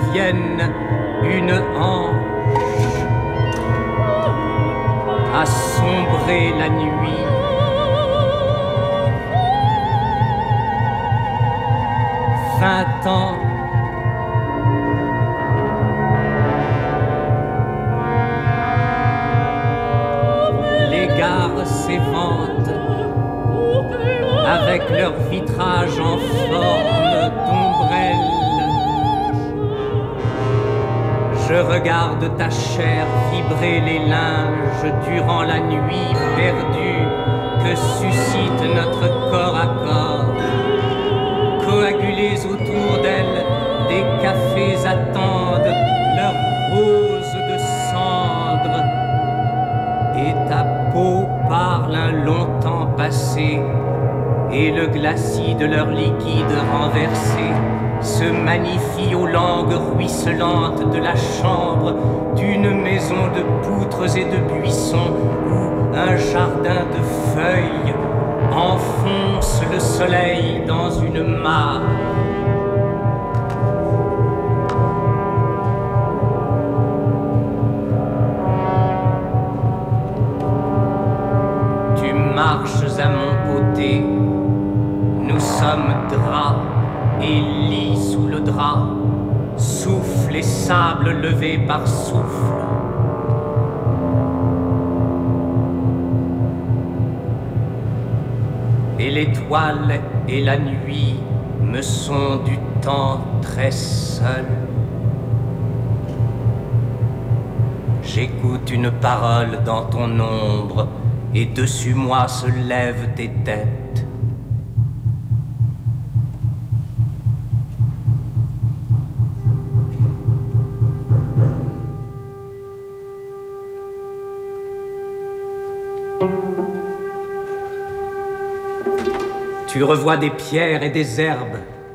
devienne une hanche à sombrer la nuit. Vingt ans, les gares s'éventent avec leurs vitrages en forme d'ombrelle. Je regarde ta chair vibrer les linges durant la nuit perdue que suscite notre corps à corps. Coagulés autour d'elle, des cafés attendent leur rose de cendre. Et ta peau parle un long temps passé, et le glacis de leur liquide renversé se magnifie aux langues ruisselantes de la chambre d'une maison de poutres et de buissons où un jardin de feuilles enfonce le soleil dans une mare. Tu marches à mon côté, nous sommes draps et lit sous le drap, souffle et sable levé par souffle. Et l'étoile et la nuit me sont du temps très seul. J'écoute une parole dans ton ombre, et dessus moi se lèvent tes têtes. Tu revois des pierres et des herbes.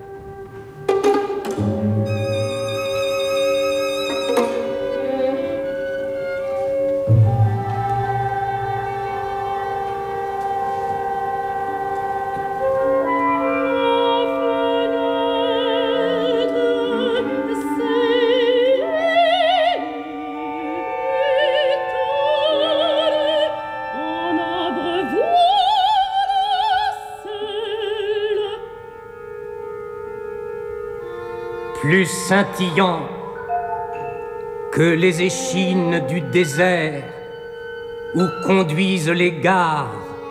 Plus scintillant que les échines du désert où conduisent les gares.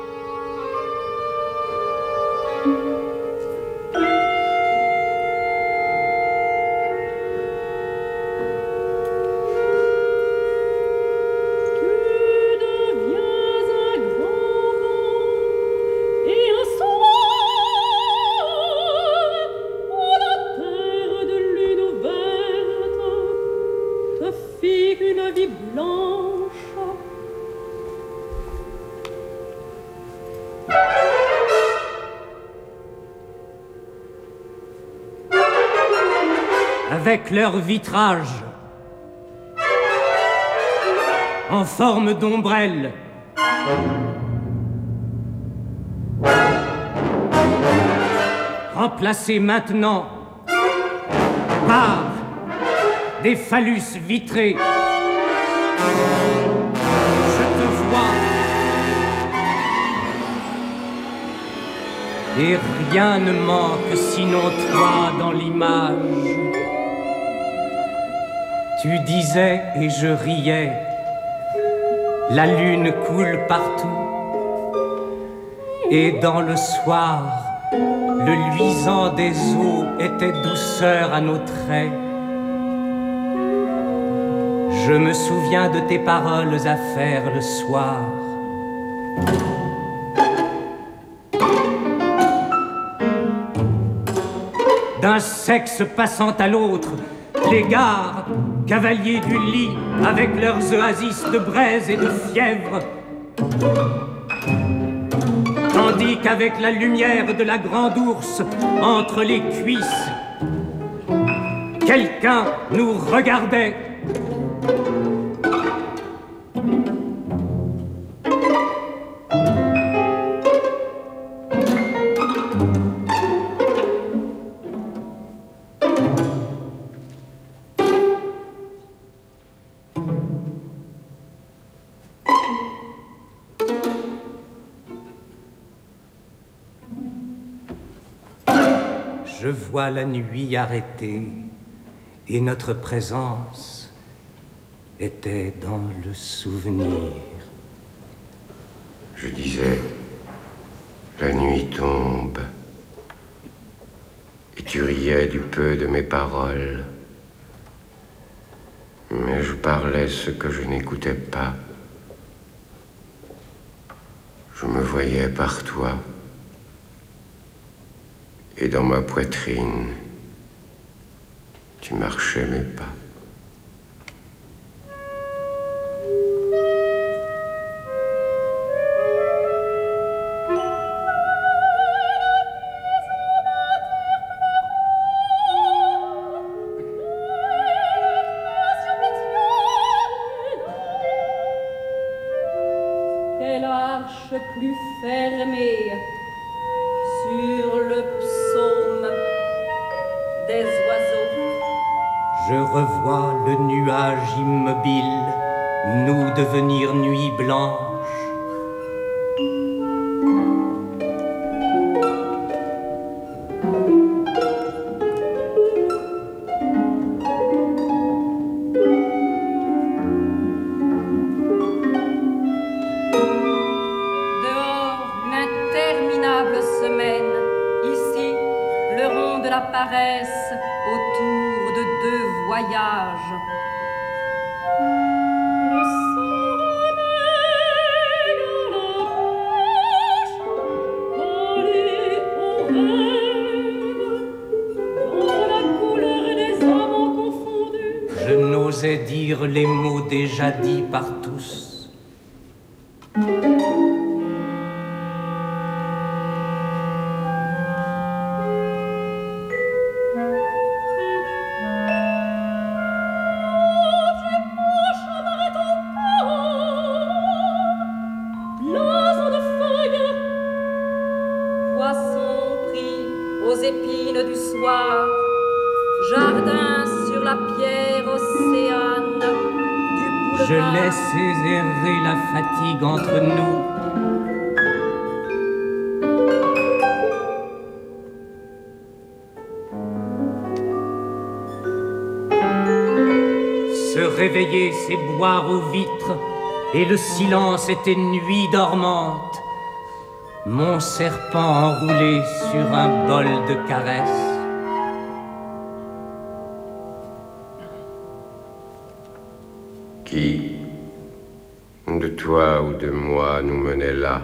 Avec leurs vitrages en forme d'ombrelle, remplacés maintenant par des phallus vitrés. Je te vois et rien ne manque sinon toi dans l'image. Tu disais et je riais, la lune coule partout, et dans le soir, le luisant des eaux était douceur à nos traits. Je me souviens de tes paroles à faire le soir. D'un sexe passant à l'autre, les gares, cavaliers du lit, avec leurs oasis de braise et de fièvre. Tandis qu'avec la lumière de la grande ours, entre les cuisses, quelqu'un nous regardait. Je vois la nuit arrêtée et notre présence était dans le souvenir. Je disais, la nuit tombe et tu riais du peu de mes paroles. Mais je parlais ce que je n'écoutais pas. Je me voyais par toi et dans ma poitrine, tu marchais mes pas. Quelle arche plus fermée sur le psaume des oiseaux. Je revois le nuage immobile, nous devenir nuit blanche. Dehors, une interminable semaine. Ici, le rond de la paresse autour de deux voyages. Le sommeil à la pêche, aller au rêve, dans la couleur des amants confondus. Je n'osais dire les mots déjà dits par tous. Blason de feuilles, poisson pris aux épines du soir, jardin sur la pierre océane du boulevard. Je laissais errer la fatigue entre nous. Se réveiller, c'est boire aux vitres, et le silence était nuit dormante. Mon serpent enroulé sur un bol de caresses. Qui, de toi ou de moi, nous menait là?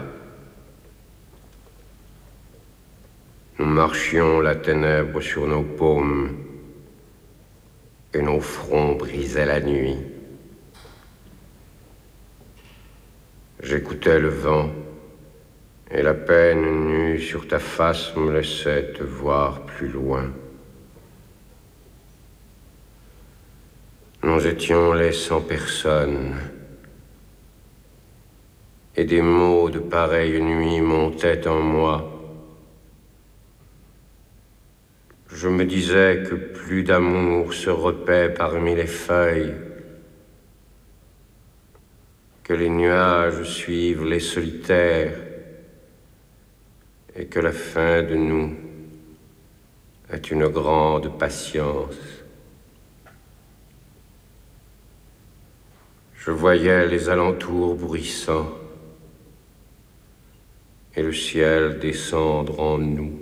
Nous marchions la ténèbre sur nos paumes et nos fronts brisaient la nuit. J'écoutais le vent et la peine nue sur ta face me laissait te voir plus loin. Nous étions les 100 personnes et des mots de pareille nuit montaient en moi. Je me disais que plus d'amour se repaît parmi les feuilles, que les nuages suivent les solitaires et que la fin de nous est une grande patience. Je voyais les alentours bruissants et le ciel descendre en nous.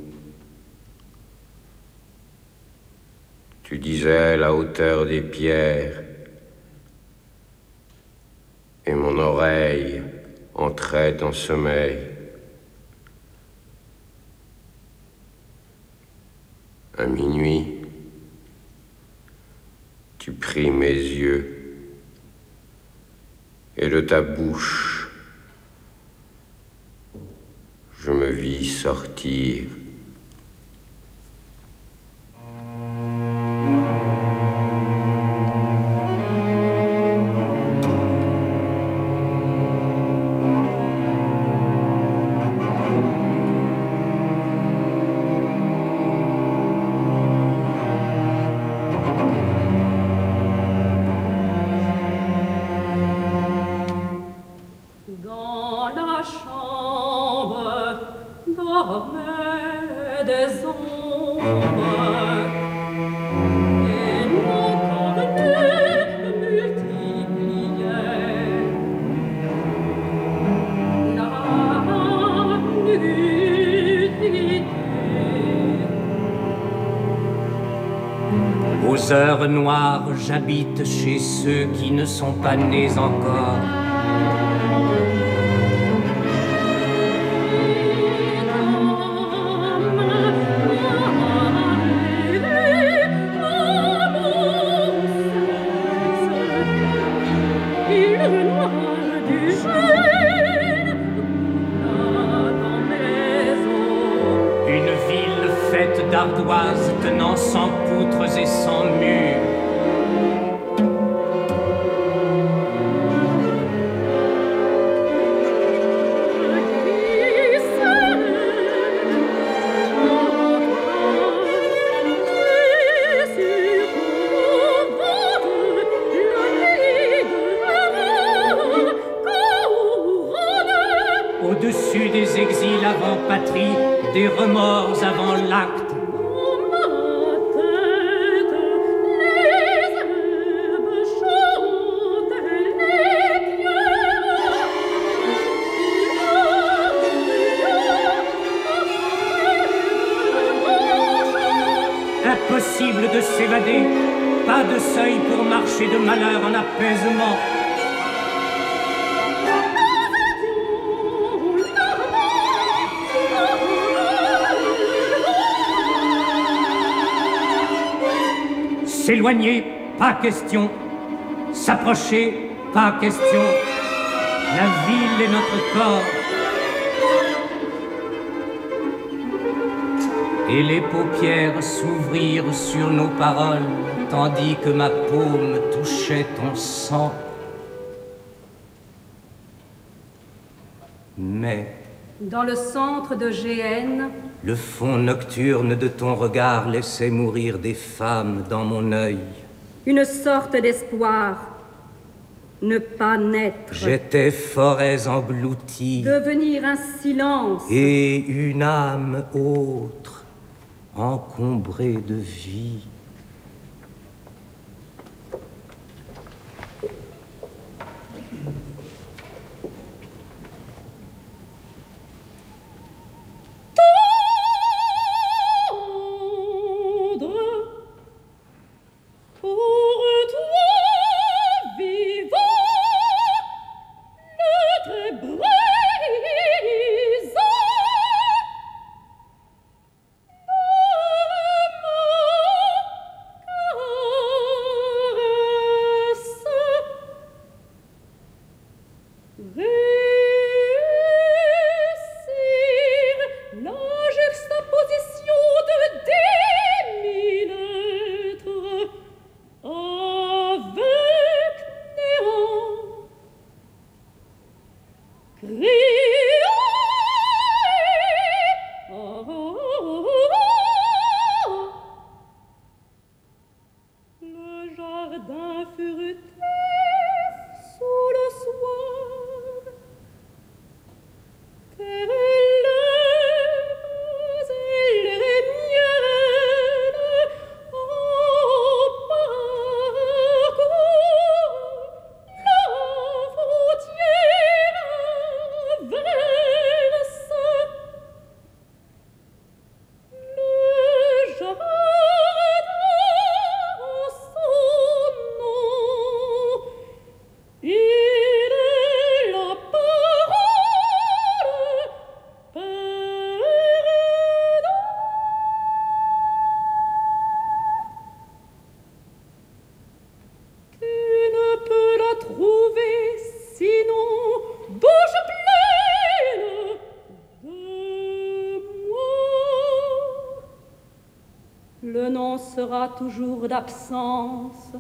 Tu disais la hauteur des pierres et mon oreille entrait en sommeil. À minuit, tu pris mes yeux et de ta bouche, je me vis sortir. Dans la chambre dormaient des ombres. Aux heures noires, j'habite chez ceux qui ne sont pas nés encore. Une ville faite d'ardoises tenant sans poutres et sans murs. Au-dessus des exils avant patrie, des remords avant l'acte. Impossible de s'évader, pas de seuil pour marcher de malheur en apaisement. S'éloigner, pas question. S'approcher, pas question. La ville est notre corps. Et les paupières s'ouvrirent sur nos paroles, tandis que ma paume touchait ton sang. Mais dans le centre de Géhenne, le fond nocturne de ton regard laissait mourir des femmes dans mon œil. une sorte d'espoir, ne pas naître. J'étais forêts englouties. Devenir un silence. Et une âme autre, encombrée de vie. Le nom sera toujours d'absence.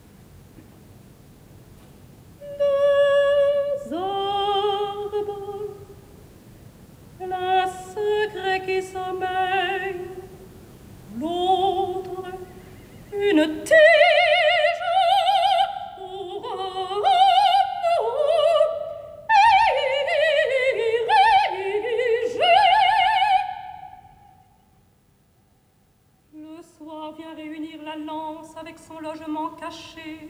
Les arbres, l'un secret qui sommeille, l'autre, une tige. vient réunir la lance avec son logement caché.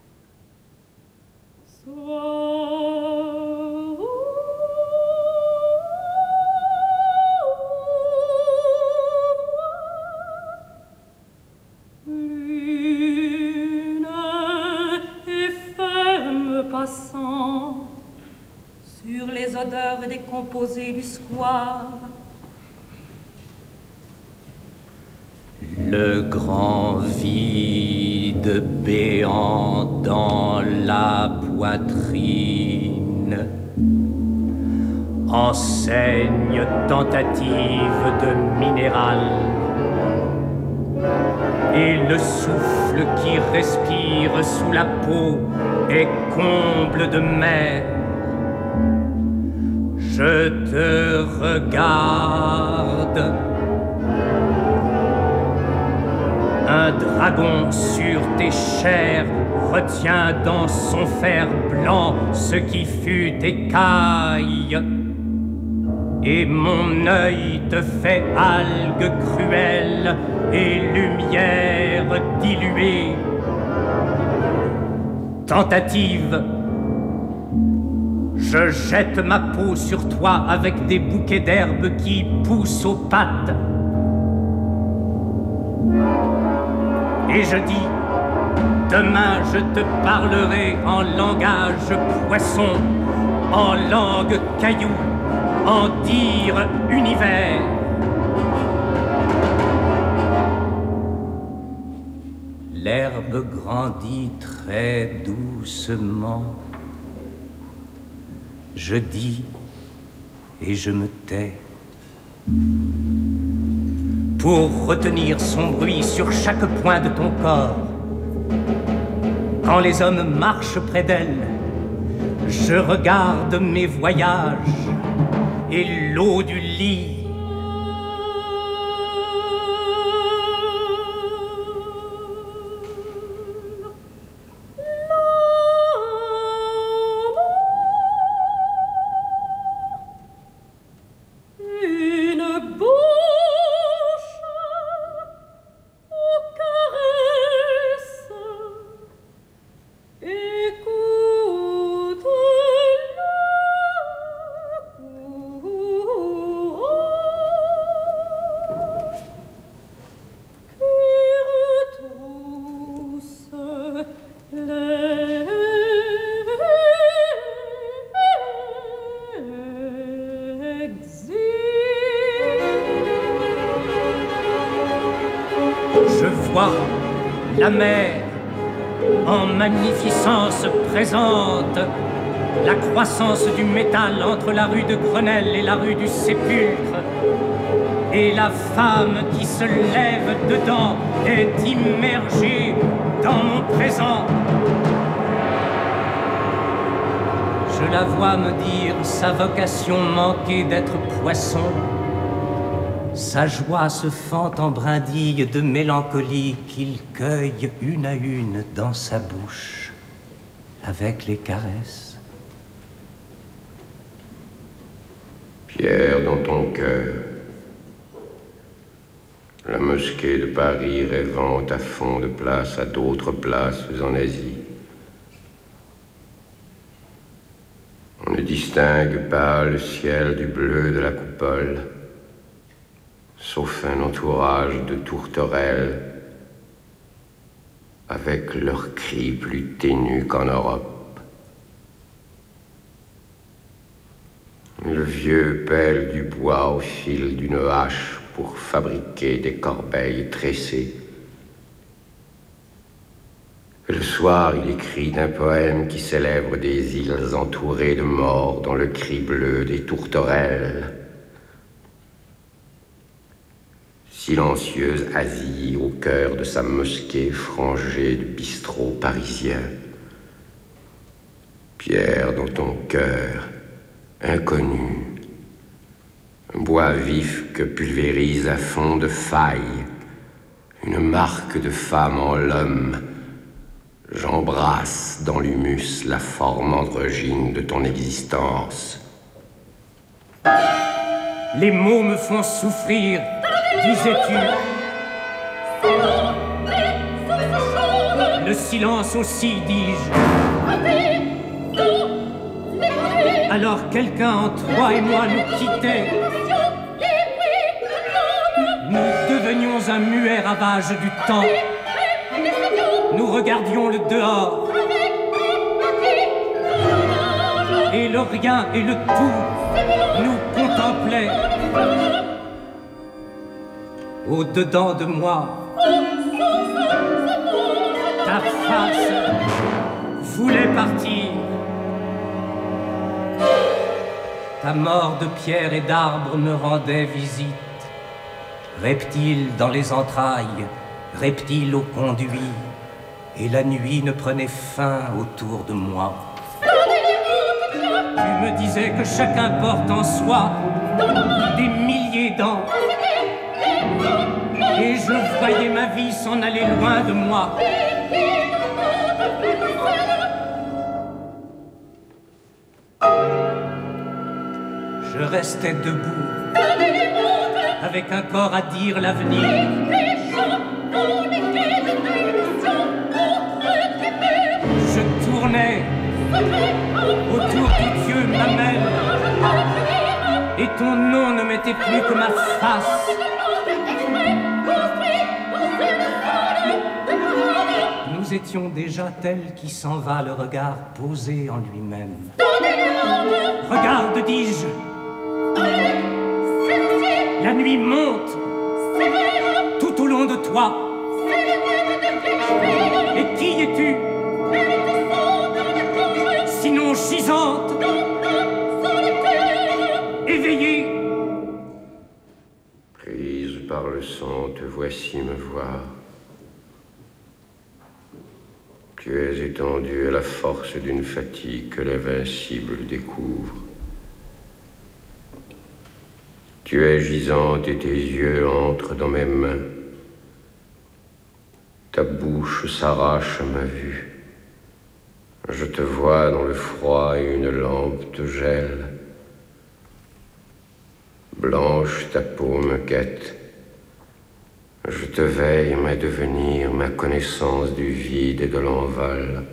Lune et ferme passant sur les odeurs décomposées du square. Le grand vide béant dans la poitrine, enseigne tentative de minéral, et le souffle qui respire sous la peau est comble de mer. Je te regarde. Un dragon sur tes chairs retient dans son fer blanc ce qui fut écaille. Et mon œil te fait algues cruelles et lumière diluée. Tentative. Je jette ma peau sur toi avec des bouquets d'herbes qui poussent aux pattes. Et je dis, demain je te parlerai en langage poisson, en langue caillou, en dire univers. L'herbe grandit très doucement. Je dis et je me tais. Pour retenir son bruit sur chaque point de ton corps. Quand les hommes marchent près d'elle, je regarde mes voyages et l'eau du lit. La mer, en magnificence, présente la croissance du métal entre la rue de Grenelle et la rue du Sépulcre. Et la femme qui se lève dedans est immergée dans mon présent. Je la vois me dire sa vocation manquée d'être poisson. Sa joie se fend en brindilles de mélancolie qu'il cueille une à une dans sa bouche, avec les caresses. Pierre dans ton cœur, la mosquée de Paris rêvant à fond de place à d'autres places en Asie. On ne distingue pas le ciel du bleu de la coupole, sauf un entourage de tourterelles, avec leurs cris plus ténus qu'en Europe. Le vieux pèle du bois au fil d'une hache pour fabriquer des corbeilles tressées. Et le soir, il écrit un poème qui célèbre des îles entourées de morts dans le cri bleu des tourterelles. Silencieuse Asie au cœur de sa mosquée frangée de bistrots parisiens. Pierre dans ton cœur, inconnu, un bois vif que pulvérise à fond de faille, une marque de femme en l'homme. J'embrasse dans l'humus la forme androgyne de ton existence. Les mots me font souffrir, disais-tu. Le silence aussi, dis-je. Alors quelqu'un entre toi et moi nous quittait. Nous devenions un muet ravage du temps. Nous regardions le dehors. Et le rien et le tout nous contemplaient. Au-dedans de moi, ta face voulait partir. Ta mort de pierre et d'arbre me rendait visite. Reptile dans les entrailles, reptile au conduit, et la nuit ne prenait fin autour de moi. Tu me disais que chacun porte en soi des milliers d'ans, et je voyais ma vie s'en aller loin de moi. Je restais debout, avec un corps à dire l'avenir. Je tournais autour du Dieu mamelle, et ton nom ne m'était plus que ma face. Nous étions déjà tels qui s'en va, le regard posé en lui-même. Regarde, dis-je. La nuit monte tout au long de toi. Et qui es-tu? Sinon gisante, éveillée. Prise par le sang, te voici me voir. Tu es étendu à la force d'une fatigue que l'invincible découvre. Tu es gisante et tes yeux entrent dans mes mains. Ta bouche s'arrache à ma vue. Je te vois dans le froid et une lampe te gèle. Blanche ta peau me guette. Je te veille ma devenir, ma connaissance du vide et de l'enval.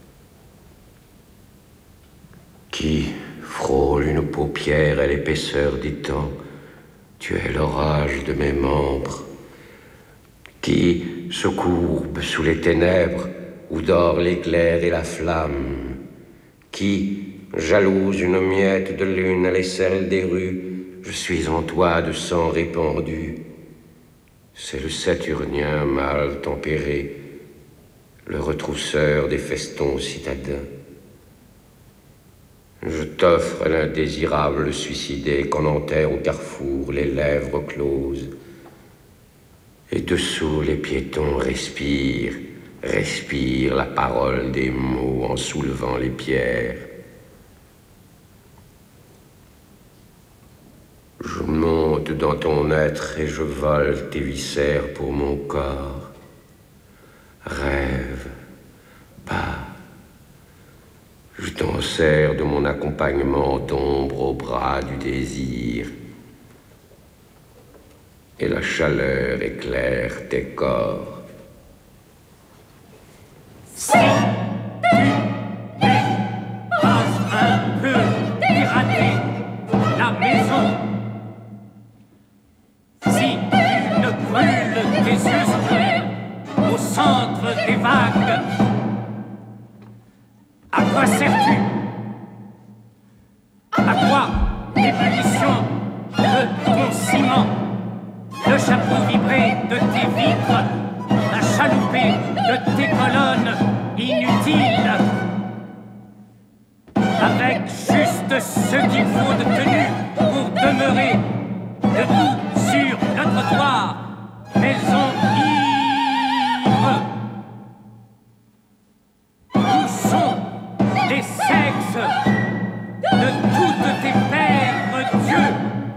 Qui frôle une paupière à l'épaisseur des temps? Tu es l'orage de mes membres. Qui se courbe sous les ténèbres où dort l'éclair et la flamme? Qui jalouse une miette de lune à l'aisselle des rues? Je suis en toi de sang répandu. C'est le Saturnien mal tempéré, le retrousseur des festons citadins. Je t'offre l'indésirable suicidé qu'on enterre au carrefour, les lèvres closes. Et dessous, les piétons respirent la parole des mots en soulevant les pierres. Je monte dans ton être et je vole tes viscères pour mon corps. Rêve, pas. Je t'en sers de mon accompagnement d'ombre au bras du désir. Et la chaleur éclaire tes corps. Si tu n'es pas un peu piraté la maison, si tu ne brûles tes yeux au centre des vagues, à quoi sers-tu? À quoi l'ébullition de ton ciment, le chapeau vibré de tes vitres, la chaloupée de tes colonnes inutiles, avec juste ce qu'il faut de tenue pour demeurer debout sur le trottoir, maison ivre. Où sont les sexes de toutes tes pères, Dieu?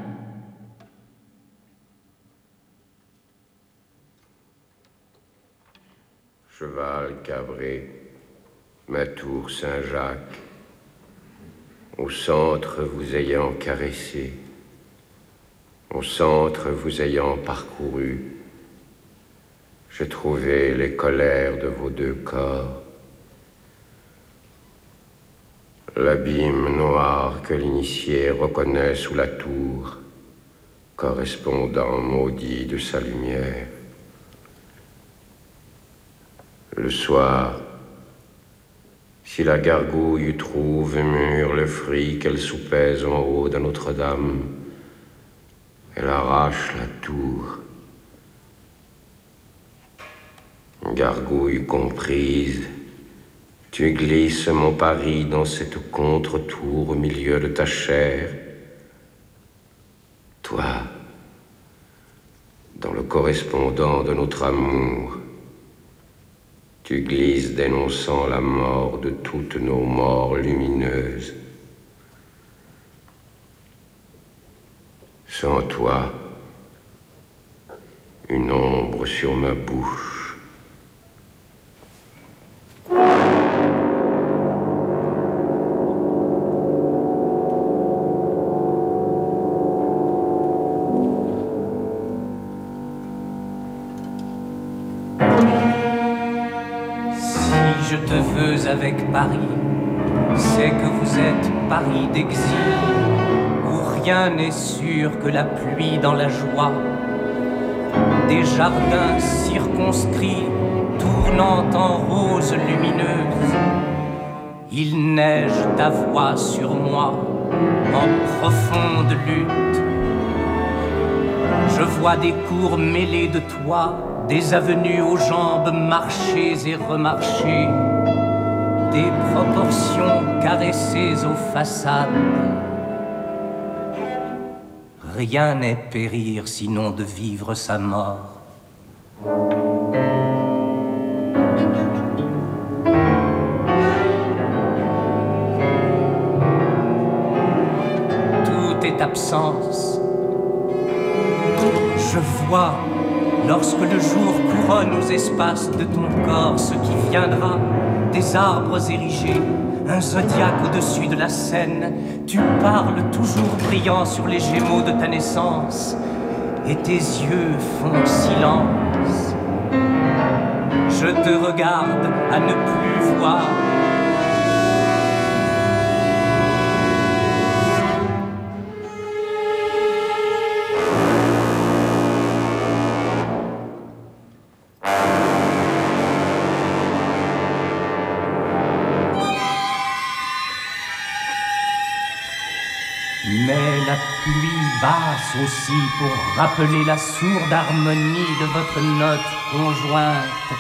Cheval cabré, ma tour Saint-Jacques, au centre vous ayant caressé, au centre vous ayant parcouru, j'ai trouvé les colères de vos deux corps. L'abîme noir que l'initié reconnaît sous la tour, correspondant maudit de sa lumière. Le soir, si la gargouille trouve mûr le fruit qu'elle soupèse en haut de Notre-Dame, elle arrache la tour. Gargouille comprise, tu glisses mon Paris dans cette contre-tour au milieu de ta chair. Toi, dans le correspondant de notre amour, tu glisses dénonçant la mort de toutes nos morts lumineuses. Sans toi, une ombre sur ma bouche. Je te veux avec Paris, c'est que vous êtes Paris d'exil, où rien n'est sûr que la pluie dans la joie, des jardins circonscrits tournant en roses lumineuses. Il neige ta voix sur moi en profonde lutte. Je vois des cours mêlés de toi, des avenues aux jambes marchées et remarchées, des proportions caressées aux façades. Rien n'est périr sinon de vivre sa mort. Tout est absence. Je vois, lorsque le jour couronne aux espaces de ton corps ce qui viendra, des arbres érigés, un zodiaque au-dessus de la Seine, tu parles toujours brillant sur les gémeaux de ta naissance, et tes yeux font silence. Je te regarde à ne plus voir. Mais la pluie basse aussi pour rappeler la sourde harmonie de votre note conjointe.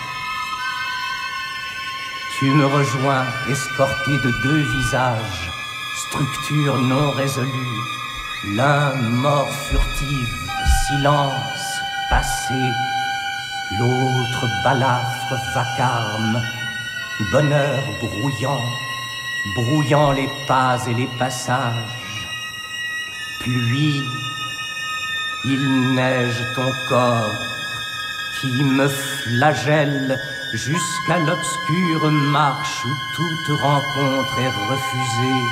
Tu me rejoins, escorté de deux visages, structure non résolue, l'un mort furtive, silence passé, l'autre balafre vacarme, bonheur brouillant les pas et les passages. Pluie, il neige ton corps qui me flagelle jusqu'à l'obscure marche où toute rencontre est refusée.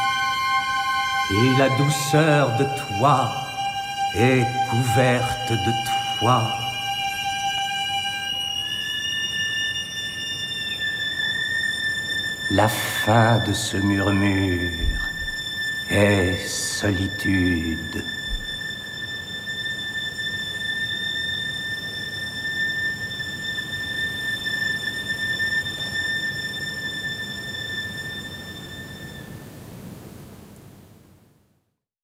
Et la douceur de toi est couverte de toi. La fin de ce murmure est solitude.